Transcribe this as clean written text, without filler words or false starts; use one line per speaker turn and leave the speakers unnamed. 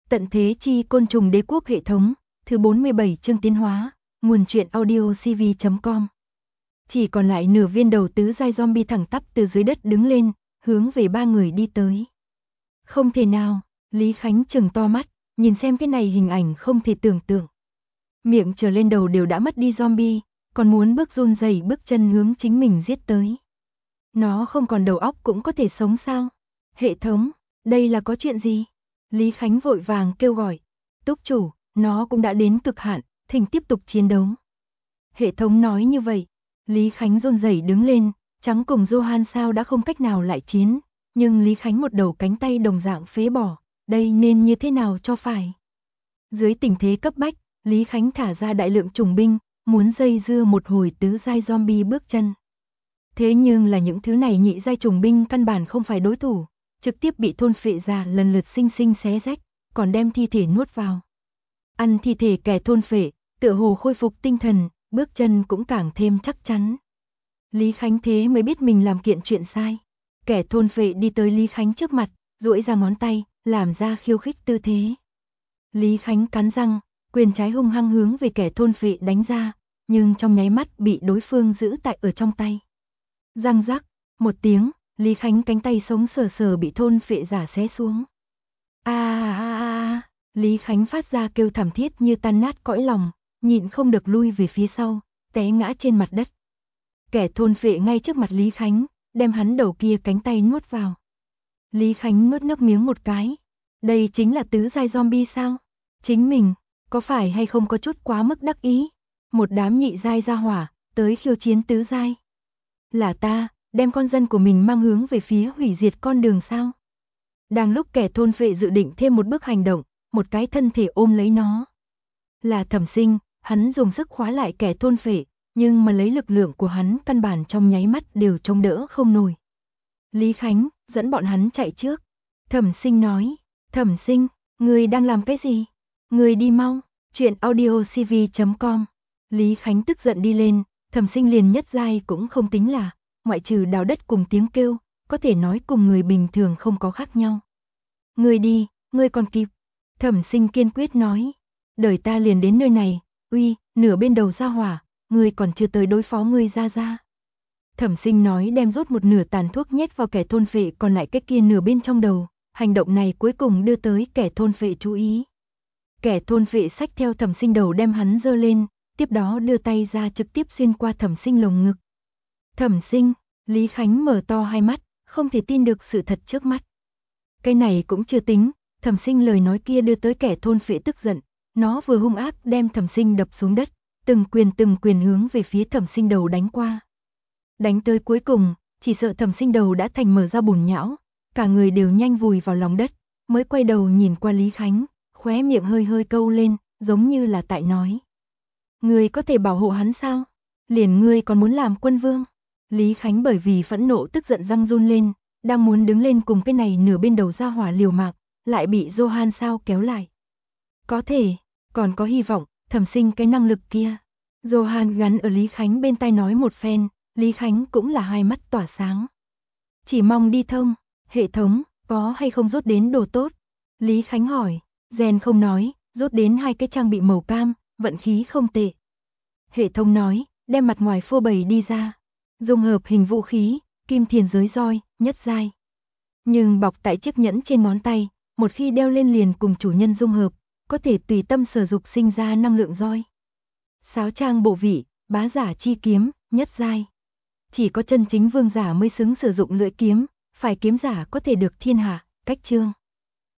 Tận thế chi côn trùng đế quốc hệ thống, thứ 47 chương tiến hóa, nguồn truyện audio cv.com. Chỉ còn lại nửa viên đầu tứ giai zombie thẳng tắp từ dưới đất đứng lên, hướng về ba người đi tới. Không thể nào, Lý Khánh trừng to mắt, nhìn xem cái này hình ảnh không thể tưởng tượng. Miệng trở lên đầu đều đã mất đi zombie, còn muốn bước run rẩy bước chân hướng chính mình giết tới. Nó không còn đầu óc cũng có thể sống sao? Hệ thống, đây là có chuyện gì? Lý Khánh vội vàng kêu gọi. Túc chủ, nó cũng đã đến cực hạn, thỉnh tiếp tục chiến đấu. Hệ thống nói như vậy. Lý Khánh run rẩy đứng lên, trắng cùng Johan sao đã không cách nào lại chiến. Nhưng Lý Khánh một đầu cánh tay đồng dạng phế bỏ, đây nên như thế nào cho phải? Dưới tình thế cấp bách, Lý Khánh thả ra đại lượng trùng binh, muốn dây dưa một hồi tứ giai zombie bước chân. Thế nhưng là những thứ này nhị giai trùng binh căn bản không phải đối thủ, trực tiếp bị thôn phệ ra lần lượt sinh sinh xé rách, còn đem thi thể nuốt vào. Ăn thi thể kẻ thôn phệ, tựa hồ khôi phục tinh thần, bước chân cũng càng thêm chắc chắn. Lý Khánh thế mới biết mình làm kiện chuyện sai. Kẻ thôn phệ đi tới Lý Khánh trước mặt, duỗi ra ngón tay, làm ra khiêu khích tư thế. Lý Khánh cắn răng, quyền trái hung hăng hướng về kẻ thôn phệ đánh ra, nhưng trong nháy mắt bị đối phương giữ tại ở trong tay. Răng rắc, một tiếng, Lý Khánh cánh tay sống sờ sờ bị thôn phệ giả xé xuống. Lý Khánh phát ra kêu thảm thiết như tan nát cõi lòng, nhịn không được lui về phía sau, té ngã trên mặt đất. Kẻ thôn phệ ngay trước mặt Lý Khánh, đem hắn đầu kia cánh tay nuốt vào. Lý Khánh nuốt nước miếng một cái. Đây chính là tứ giai zombie sao? Chính mình, có phải hay không có chút quá mức đắc ý? Một đám nhị giai gia hỏa, tới khiêu chiến tứ giai. Là ta, đem con dân của mình mang hướng về phía hủy diệt con đường sao? Đang lúc kẻ thôn phệ dự định thêm một bước hành động, một cái thân thể ôm lấy nó. Là Thẩm Sinh, hắn dùng sức khóa lại kẻ thôn phệ, nhưng mà lấy lực lượng của hắn căn bản trong nháy mắt đều chống đỡ không nổi. Lý Khánh, dẫn bọn hắn chạy trước. Thẩm Sinh nói, Thẩm Sinh, người đang làm cái gì? Người đi mau, chuyện audio cv.com. Lý Khánh tức giận đi lên, Thẩm Sinh liền nhất giai cũng không tính là, ngoại trừ đào đất cùng tiếng kêu, có thể nói cùng người bình thường không có khác nhau. Người đi, người còn kịp. Thẩm Sinh kiên quyết nói, đời ta liền đến nơi này, uy, nửa bên đầu ra hỏa, người còn chưa tới đối phó người ra. Thẩm Sinh nói đem rút một nửa tàn thuốc nhét vào kẻ thôn phệ còn lại cái kia nửa bên trong đầu, hành động này cuối cùng đưa tới kẻ thôn phệ chú ý. Kẻ thôn phệ xách theo Thẩm Sinh đầu đem hắn giơ lên, tiếp đó đưa tay ra trực tiếp xuyên qua Thẩm Sinh lồng ngực. Thẩm Sinh, Lý Khánh mở to hai mắt, không thể tin được sự thật trước mắt. Cái này cũng chưa tính, Thẩm Sinh lời nói kia đưa tới kẻ thôn phệ tức giận, nó vừa hung ác đem Thẩm Sinh đập xuống đất, từng quyền hướng về phía Thẩm Sinh đầu đánh qua. Đánh tới cuối cùng, chỉ sợ Thẩm Sinh đầu đã thành mở ra bùn nhão, cả người đều nhanh vùi vào lòng đất, mới quay đầu nhìn qua Lý Khánh, khóe miệng hơi câu lên, giống như là tại nói. Ngươi có thể bảo hộ hắn sao? Liền ngươi còn muốn làm quân vương? Lý Khánh bởi vì phẫn nộ tức giận răng run lên, đang muốn đứng lên cùng cái này nửa bên đầu ra hỏa liều mạng, lại bị Johan sao kéo lại. Có thể, còn có hy vọng, Thẩm Sinh cái năng lực kia. Johan gắn ở Lý Khánh bên tai nói một phen, Lý Khánh cũng là hai mắt tỏa sáng. Chỉ mong đi thông, hệ thống, có hay không rốt đến đồ tốt? Lý Khánh hỏi, Gen không nói, rốt đến 2 cái trang bị màu cam, vận khí không tệ. Hệ thống nói, đem mặt ngoài phô bày đi ra. Dung hợp hình vũ khí, kim thiền giới roi, nhất giai. Nhưng bọc tại chiếc nhẫn trên ngón tay, một khi đeo lên liền cùng chủ nhân dung hợp, có thể tùy tâm sở dục sinh ra năng lượng roi. Sáo trang bộ vị, bá giả chi kiếm, nhất giai. Chỉ có chân chính vương giả mới xứng sử dụng lưỡi kiếm, phải kiếm giả có thể được thiên hạ, cách chương.